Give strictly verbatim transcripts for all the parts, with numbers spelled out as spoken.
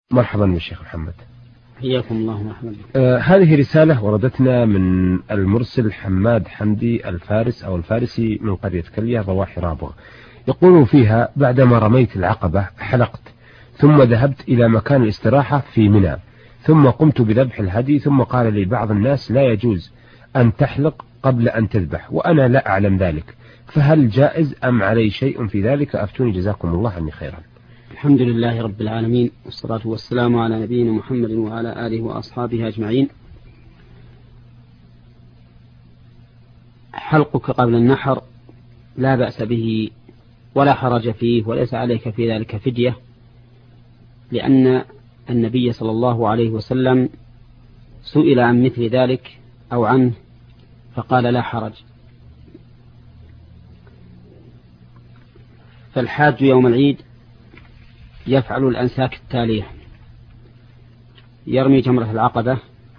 مرحبا بالشيخ محمد. حياكم الله محمد. آه هذه رسالة وردتنا من المرسل حماد حمدي الفارس أو الفارسي من قرية كلية ضواحي رابغ. يقول فيها: بعدما رميت العقبة حلقت، ثم ذهبت إلى مكان الاستراحة في منى، ثم قمت بذبح الهدي، ثم قال لي بعض الناس لا يجوز أن تحلق قبل أن تذبح، وأنا لا أعلم ذلك، فهل جائز أم علي شيء في ذلك؟ أفتوني جزاكم الله عني خيرا. الحمد لله رب العالمين، والصلاة والسلام على نبينا محمد وعلى آله وأصحابه أجمعين. حلقك قبل النحر لا بأس به ولا حرج فيه، وليس عليك في ذلك فدية، لأن النبي صلى الله عليه وسلم سئل عن مثل ذلك أو عنه فقال لا حرج. فالحاج يوم العيد يفعل الأنساك التالية: يرمي جمرة العقبة،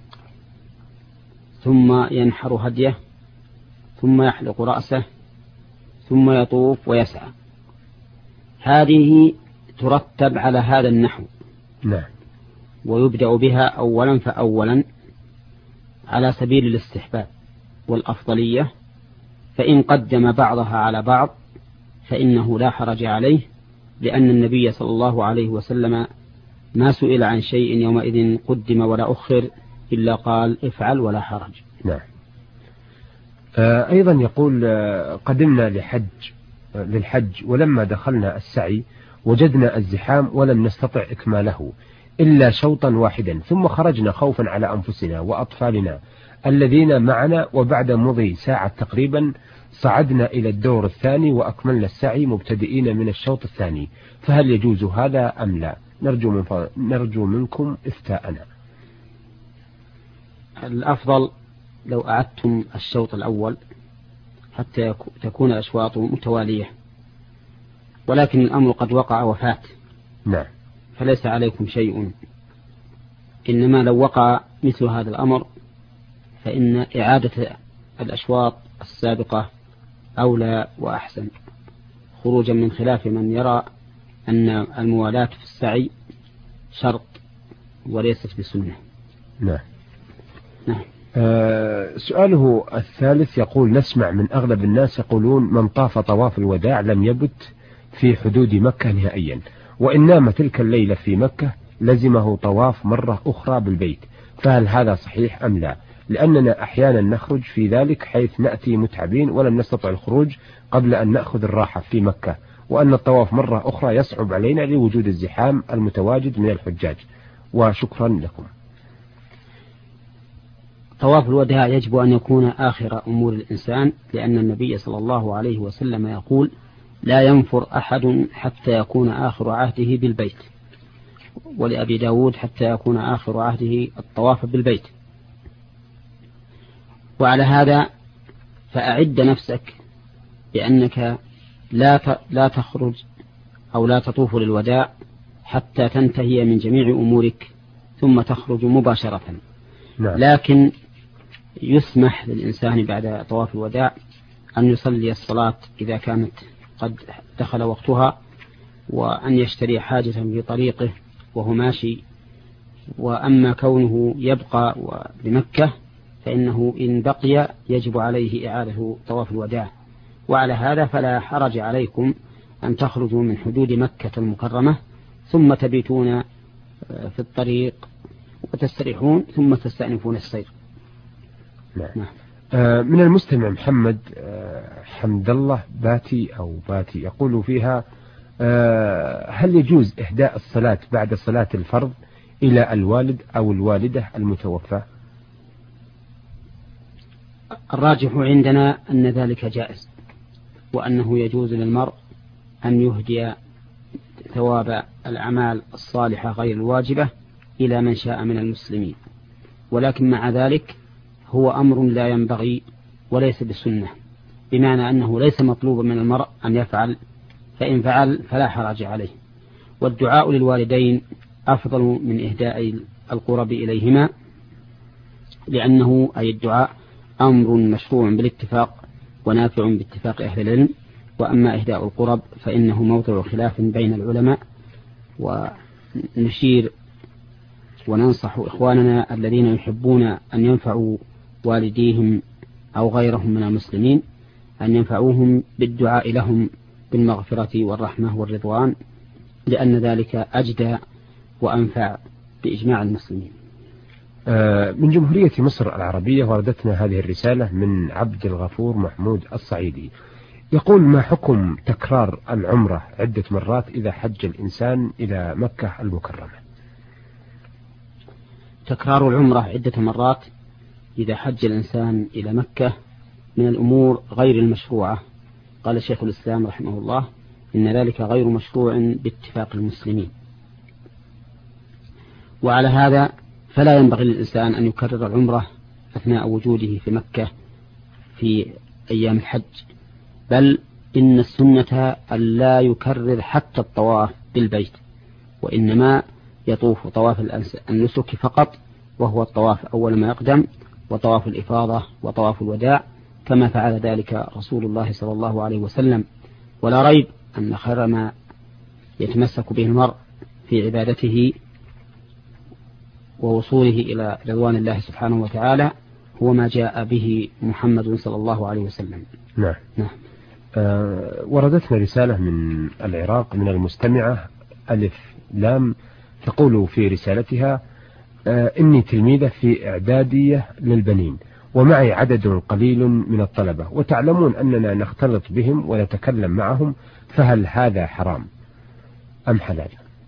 ثم ينحر هديه، ثم يحلق رأسه، ثم يطوف ويسعى. هذه ترتب على هذا النحو. نعم. ويبدأ بها أولا فأولا على سبيل الاستحباب والأفضلية، فإن قدم بعضها على بعض فإنه لا حرج عليه، لأن النبي صلى الله عليه وسلم ما سئل عن شيء يومئذ قدم ولا أخر إلا قال افعل ولا حرج. نعم. آه أيضا يقول: آه قدمنا لحج آه للحج ولما دخلنا السعي وجدنا الزحام ولم نستطع إكماله إلا شوطا واحدا، ثم خرجنا خوفا على أنفسنا وأطفالنا الذين معنا، وبعد مضي ساعة تقريبا صعدنا إلى الدور الثاني وأكملنا السعي مبتدئين من الشوط الثاني، فهل يجوز هذا أم لا؟ نرجو, من ف... نرجو منكم إفتاءنا. الأفضل لو أعدتم الشوط الأول حتى تكون الأشواط متوالية، ولكن الأمر قد وقع وفات. نعم. فليس عليكم شيء، إنما لو وقع مثل هذا الأمر فإن إعادة الأشواط السابقة أولى وأحسن، خروجا من خلاف من يرى أن الموالاة في السعي شرط وليست بسنة. نعم. نعم. آه سؤاله الثالث يقول: نسمع من أغلب الناس يقولون من طاف طواف الوداع لم يبت في حدود مكة نهائيا، وإن نام تلك الليلة في مكة لزمه طواف مرة أخرى بالبيت، فهل هذا صحيح أم لا؟ لأننا أحيانا نخرج في ذلك حيث نأتي متعبين ولم نستطع الخروج قبل أن نأخذ الراحة في مكة، وأن الطواف مرة أخرى يصعب علينا لوجود الزحام المتواجد من الحجاج، وشكرا لكم. طواف الوداع يجب أن يكون آخر أمور الإنسان، لأن النبي صلى الله عليه وسلم يقول: لا ينفر أحد حتى يكون آخر عهده بالبيت، ولأبي داود حتى يكون آخر عهده الطواف بالبيت. وعلى هذا فأعد نفسك بأنك لا لا تخرج أو لا تطوف للوداع حتى تنتهي من جميع أمورك ثم تخرج مباشرة. نعم. لكن يسمح للإنسان بعد طواف الوداع أن يصلي الصلاة إذا كانت قد دخل وقتها، وأن يشتري حاجة في طريقه وهو ماشي. وأما كونه يبقى بمكة فإنه إن بقي يجب عليه إعادة طواف الوداع. وعلى هذا فلا حرج عليكم أن تخرجوا من حدود مكة المكرمة ثم تبيتون في الطريق وتستريحون ثم تستأنفون السير. نعم. نعم. آه من المستمع محمد آه حمد الله باتي أو باتي يقول فيها: آه هل يجوز إهداء الصلاة بعد صلاة الفرض إلى الوالد أو الوالدة المتوفى؟ الراجح عندنا أن ذلك جائز، وأنه يجوز للمرء أن يهدي ثواب الأعمال الصالحة غير الواجبة إلى من شاء من المسلمين، ولكن مع ذلك هو أمر لا ينبغي وليس بالسنة، بمعنى أنه ليس مطلوب من المرء أن يفعل، فإن فعل فلا حرج عليه. والدعاء للوالدين أفضل من إهداء القرب إليهما، لأنه أي الدعاء أمر مشروع بالاتفاق ونافع باتفاق أهل العلم، وأما إهداء القرب فإنه موضع خلاف بين العلماء. ونشير وننصح إخواننا الذين يحبون أن ينفعوا والديهم أو غيرهم من المسلمين أن ينفعوهم بالدعاء لهم بالمغفرة والرحمة والرضوان، لأن ذلك أجدى وأنفع بإجماع المسلمين. من جمهورية مصر العربية وردتنا هذه الرسالة من عبد الغفور محمود الصعيدي، يقول: ما حكم تكرار العمرة عدة مرات إذا حج الإنسان إلى مكة المكرمة؟ تكرار العمرة عدة مرات إذا حج الإنسان إلى مكة من الأمور غير المشروعة. قال شيخ الإسلام رحمه الله: إن ذلك غير مشروع باتفاق المسلمين. وعلى هذا فلا ينبغي للإنسان أن يكرر العمرة أثناء وجوده في مكة في أيام الحج، بل إن السنة أن لا يكرر حتى الطواف بالبيت، وإنما يطوف طواف النسك فقط، وهو الطواف أول ما يقدم، وطواف الإفاضة، وطواف الوداع، كما فعل ذلك رسول الله صلى الله عليه وسلم. ولا ريب أن خير ما يتمسك به المرء في عبادته ووصوله إلى رضوان الله سبحانه وتعالى هو ما جاء به محمد صلى الله عليه وسلم. نعم, نعم. آه وردتنا رسالة من العراق من المستمعة ألف لام، تقول في رسالتها: آه إني تلميذة في إعدادية للبنين، ومعي عدد قليل من الطلبة، وتعلمون أننا نختلط بهم ونتكلم معهم، فهل هذا حرام أم حلال؟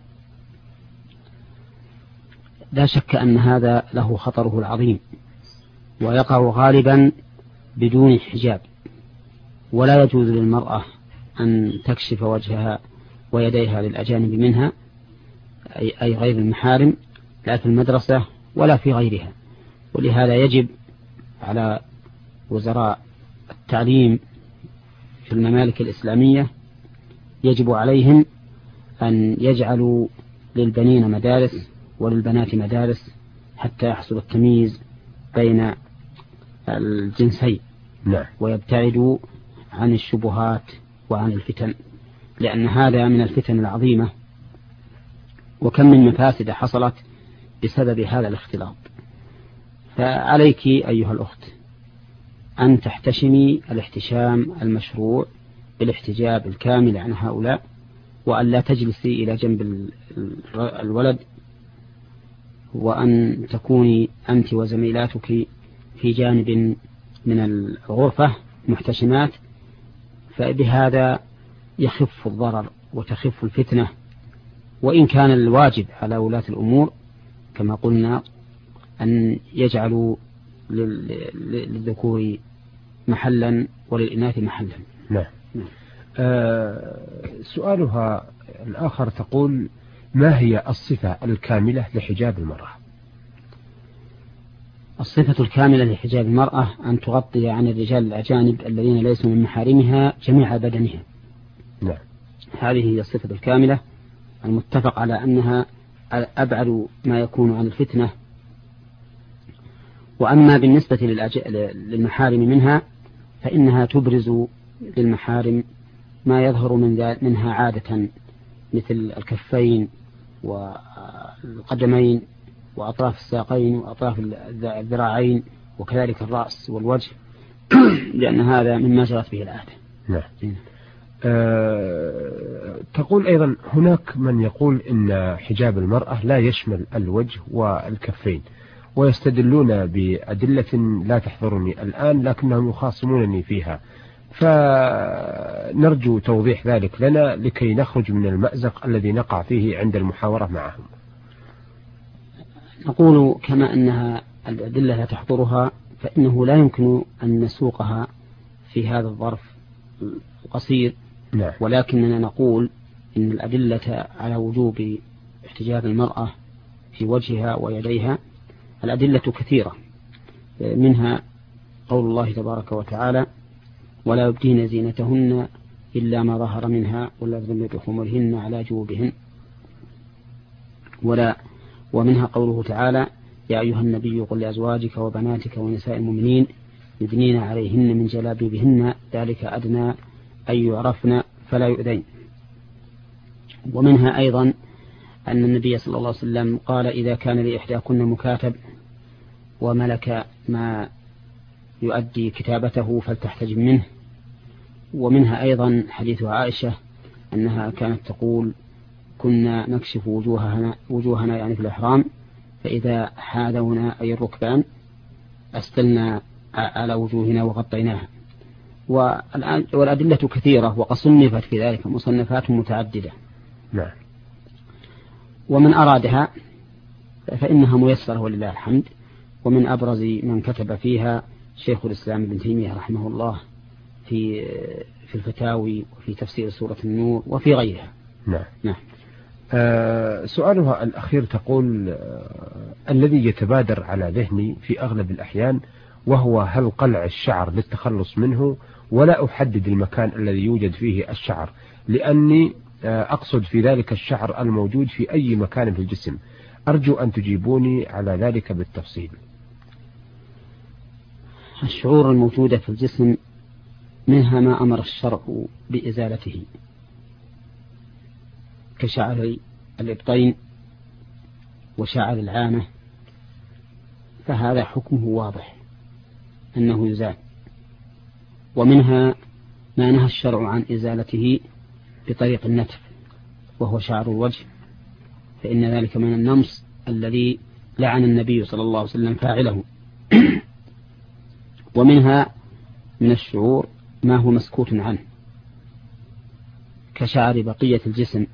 لا شك أن هذا له خطره العظيم، ويقع غالبا بدون حجاب، ولا يجوز للمرأة أن تكشف وجهها ويديها للأجانب منها، أي غير المحارم، لا في المدرسة ولا في غيرها. ولهذا يجب على وزراء التعليم في الممالك الإسلامية يجب عليهم أن يجعلوا للبنين مدارس وللبنات مدارس حتى يحصل التمييز بين الجنسين. نعم. ويبتعدوا عن الشبهات وعن الفتن، لأن هذا من الفتن العظيمة، وكم من مفاسد حصلت بسبب هذا الاختلاط. فعليك أيها الأخت أن تحتشمي الاحتشام المشروع بالاحتجاب الكامل عن هؤلاء، وأن لا تجلسي إلى جنب الولد، وأن تكوني أنت وزميلاتك في جانب من الغرفة محتشمات، فبهذا يخف الضرر وتخف الفتنة. وإن كان الواجب على ولاة الأمور كما قلنا أن يجعلوا للذكور محلا وللإناث محلا. نعم. آه سؤالها الآخر تقول: ما هي الصفة الكاملة لحجاب المرأة؟ الصفة الكاملة لحجاب المرأة أن تغطي عن الرجال الأجانب الذين ليسوا من محارمها جميع بدنها. نعم. هذه هي الصفة الكاملة المتفق على أنها أبعد ما يكون عن الفتنة. وأما بالنسبة للأج... للمحارم منها فإنها تبرز للمحارم ما يظهر من ذا... منها عادة، مثل الكفين والقدمين وأطراف الساقين وأطراف الذراعين، وكذلك الرأس والوجه، لأن هذا مما جرت به العادة. نعم. أه تقول أيضا: هناك من يقول إن حجاب المرأة لا يشمل الوجه والكفين، ويستدلون بأدلة لا تحضرني الآن لكنهم يخاصمونني فيها، فنرجو توضيح ذلك لنا لكي نخرج من المأزق الذي نقع فيه عند المحاورة معهم. نقول كما أنها الأدلة لا تحضرها فإنه لا يمكن أن نسوقها في هذا الظرف القصير. نعم. ولكننا نقول إن الأدلة على وجوب احتجاب المرأة في وجهها ويديها الأدلة كثيرة، منها قول الله تبارك وتعالى: ولا يبدين زينتهن إلا ما ظهر منها ولا يضربن بخمرهن على جوبهن. ولا ومنها قوله تعالى: يا أيها النبي قل لأزواجك وبناتك ونساء المؤمنين يدنين عليهن من جلابيبهن ذلك أدنى أن يعرفن فلا يؤذين. ومنها أيضا أن النبي صلى الله عليه وسلم قال إذا كان لإحداكن مكاتب وملك ما يؤدي كتابته فلتحتجب منه. ومنها أيضا حديث عائشة أنها كانت تقول كنا نكشف وجوهنا, وجوهنا يعني في الإحرام فإذا حاذونا أي الركبان أستلنا على وجوهنا وغطيناها. والأدلة كثيرة وقد صنفت في ذلك مصنفات متعددة. نعم. ومن أرادها فإنها ميسرة ولله الحمد. ومن أبرز من كتب فيها شيخ الإسلام ابن تيمية رحمه الله في في الفتاوي وفي تفسير سورة النور وفي غيرها. نعم. نعم. آه سؤالها الأخير تقول آه الذي يتبادر على ذهني في أغلب الأحيان وهو هل قلع الشعر للتخلص منه، ولا أحدد المكان الذي يوجد فيه الشعر لأني آه أقصد في ذلك الشعر الموجود في أي مكان في الجسم. أرجو أن تجيبوني على ذلك بالتفصيل. الشعور الموجودة في الجسم منها ما أمر الشرع بإزالته كشعر الإبطين وشعر العانة، فهذا حكمه واضح أنه يزال. ومنها ما نهى الشرع عن إزالته بطريق النتف وهو شعر الوجه، فإن ذلك من النمص الذي لعن النبي صلى الله عليه وسلم فاعله. ومنها من الشعور ما هو مسكوت عنه كشعر بقية الجسم،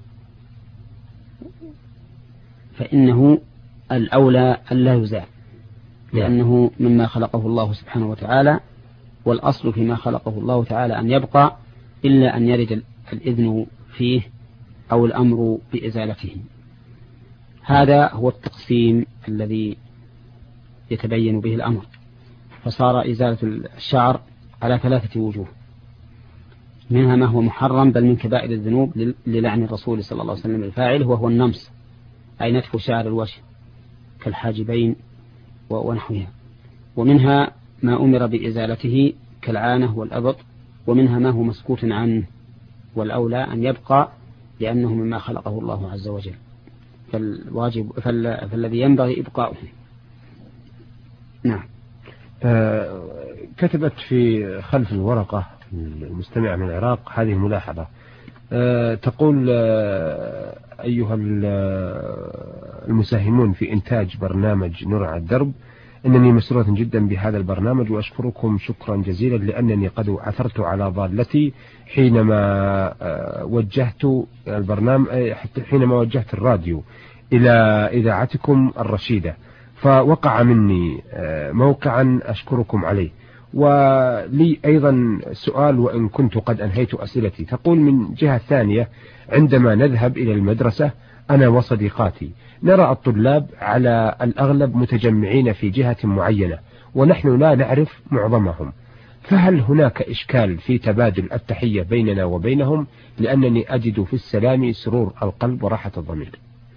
فإنه الأولى ألا يزال لأنه مما خلقه الله سبحانه وتعالى، والأصل فيما خلقه الله تعالى أن يبقى إلا أن يرد الإذن فيه أو الأمر بإزالته. هذا هو التقسيم الذي يتبين به الأمر. فصار إزالة الشعر على ثلاثة وجوه، منها ما هو محرم بل من كبائر الذنوب للعن الرسول صلى الله عليه وسلم الفاعل وهو النمص أي نتف شعر الوجه كالحاجبين ونحوها. ومنها ما أمر بإزالته كالعانة والأبط. ومنها ما هو مسكوت عنه والأولى أن يبقى لأنه مما خلقه الله عز وجل، فالواجب فال... فالذي ينبغي إبقاؤه. نعم. آه كتبت في خلف الورقة المستمع من العراق هذه ملاحظة. آه تقول آه أيها المساهمون في إنتاج برنامج نور على الدرب، إنني مسرورة جدا بهذا البرنامج وأشكركم شكرا جزيلا لأنني قد عثرت على ضالتي حينما وجهت البرنامج حينما وجهت الراديو إلى إذاعتكم الرشيدة، فوقع مني موقعا أشكركم عليه. ولي أيضا سؤال وإن كنت قد أنهيت أسئلتي. تقول من جهة ثانية عندما نذهب إلى المدرسة أنا وصديقاتي نرى الطلاب على الأغلب متجمعين في جهة معينة ونحن لا نعرف معظمهم، فهل هناك إشكال في تبادل التحية بيننا وبينهم لأنني أجد في السلام سرور القلب وراحة الضمير؟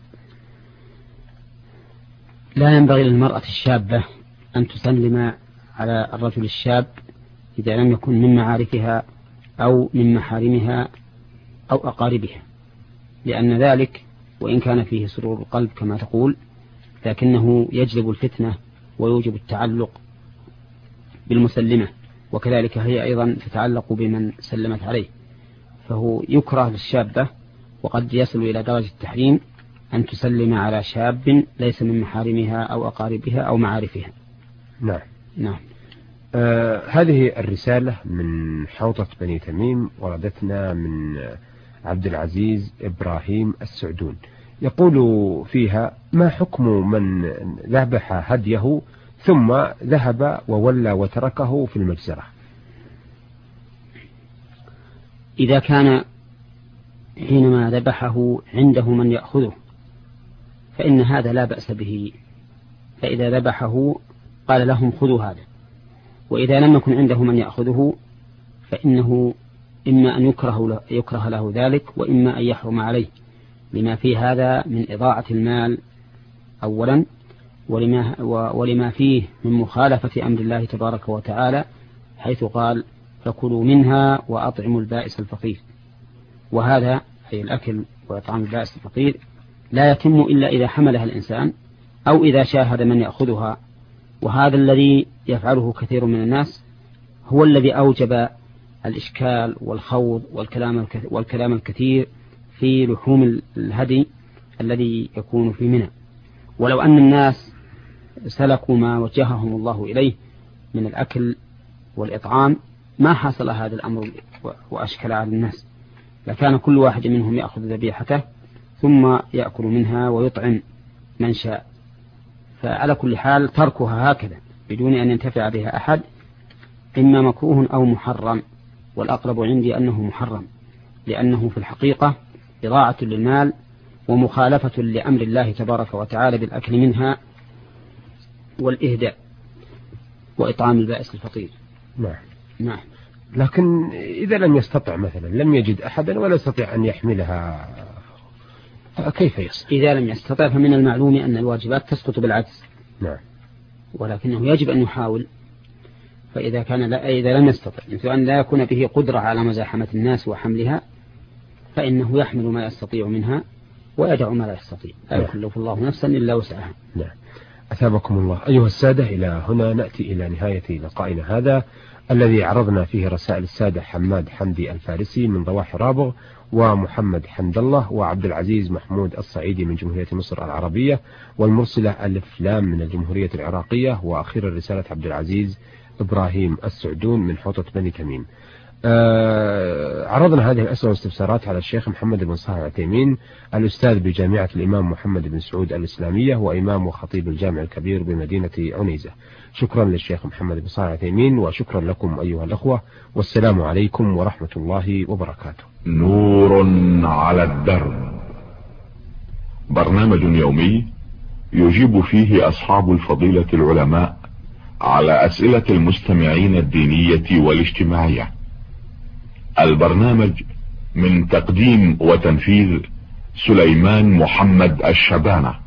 لا ينبغي للمرأة الشابة أن تسلم على الرجل الشاب إذا لم يكن من معارفها أو من محارمها أو أقاربها، لأن ذلك وإن كان فيه سرور القلب كما تقول لكنه يجلب الفتنة ويوجب التعلق بالمسلمة، وكذلك هي أيضا تتعلق بمن سلمت عليه. فهو يكره للشابة وقد يصل إلى درجة التحريم أن تسلم على شاب ليس من محارمها أو أقاربها أو معارفها. نعم. نعم. آه هذه الرسالة من حوطة بني تميم وردتنا من عبد العزيز إبراهيم السعدون، يقول فيها: ما حكم من ذبح هديه ثم ذهب وولى وتركه في المجزرة؟ إذا كان حينما ذبحه عنده من يأخذه فإن هذا لا بأس به، فإذا ذبحه قال لهم خذوا هذا. وإذا لم يكن عنده من يأخذه فإنه إما أن يكره له, يكره له ذلك وإما أن يحرم عليه، لما في هذا من إضاعة المال أولا، ولما, ولما فيه من مخالفة أمر الله تبارك وتعالى حيث قال: فكلوا منها وأطعموا البائس الفقير. وهذا أي الأكل وإطعام البائس الفقير لا يتم إلا إذا حملها الإنسان أو إذا شاهد من يأخذها، وهذا الذي يفعله كثير من الناس هو الذي أوجب الإشكال والخوض والكلام والكلام الكثير في لحوم الهدي الذي يكون في منى. ولو أن الناس سلكوا ما وجههم الله إليه من الأكل والإطعام ما حصل هذا الأمر وأشكل على الناس، لكان كل واحد منهم يأخذ ذبيحته ثم يأكل منها ويطعم من شاء. فعلى كل حال تركها هكذا بدون أن ينتفع بها أحد إما مكروه أو محرم، والأقرب عندي أنه محرم، لأنه في الحقيقة إضاعة للمال ومخالفة لأمر الله تبارك وتعالى بالأكل منها والإهداء وإطعام البائس الفقير. نعم. نعم. لكن إذا لم يستطع مثلا، لم يجد أحدا ولا يستطيع أن يحملها، كيف يصنع؟ إذا لم يستطع فمن المعلوم أن الواجبات تسقط بالعجز. نعم. ولكنه يجب أن يحاول. فإذا كان لا إذا لم يستطع مثل أن لا يكون به قدرة على مزاحمة الناس وحملها فإنه يحمل ما يستطيع منها ويدع ما لا يستطيع، لا يكلف الله نفسا إلا وسعها. نعم. أثابكم الله. أيها السادة، إلى هنا نأتي إلى نهاية لقائنا هذا الذي عرضنا فيه رسائل السادة حماد حمدي الفارسي من ضواحي رابغ، ومحمد حمد الله، وعبد العزيز محمود الصعيدي من جمهورية مصر العربية، والمرسلة ألف لام من الجمهورية العراقية، وأخيرا رسالة عبد العزيز إبراهيم السعدون من حوطة بني تميم. آه عرضنا هذه الأسئلة والاستفسارات على الشيخ محمد بن صالح العثيمين الأستاذ بجامعة الإمام محمد بن سعود الإسلامية وإمام وخطيب الجامع الكبير بمدينة عنيزة. شكرا للشيخ محمد بن صالح العثيمين وشكرا لكم أيها الأخوة، والسلام عليكم ورحمة الله وبركاته. نور على الدرب، برنامج يومي يجيب فيه أصحاب الفضيلة العلماء على أسئلة المستمعين الدينية والاجتماعية. البرنامج من تقديم وتنفيذ سليمان محمد الشبانة.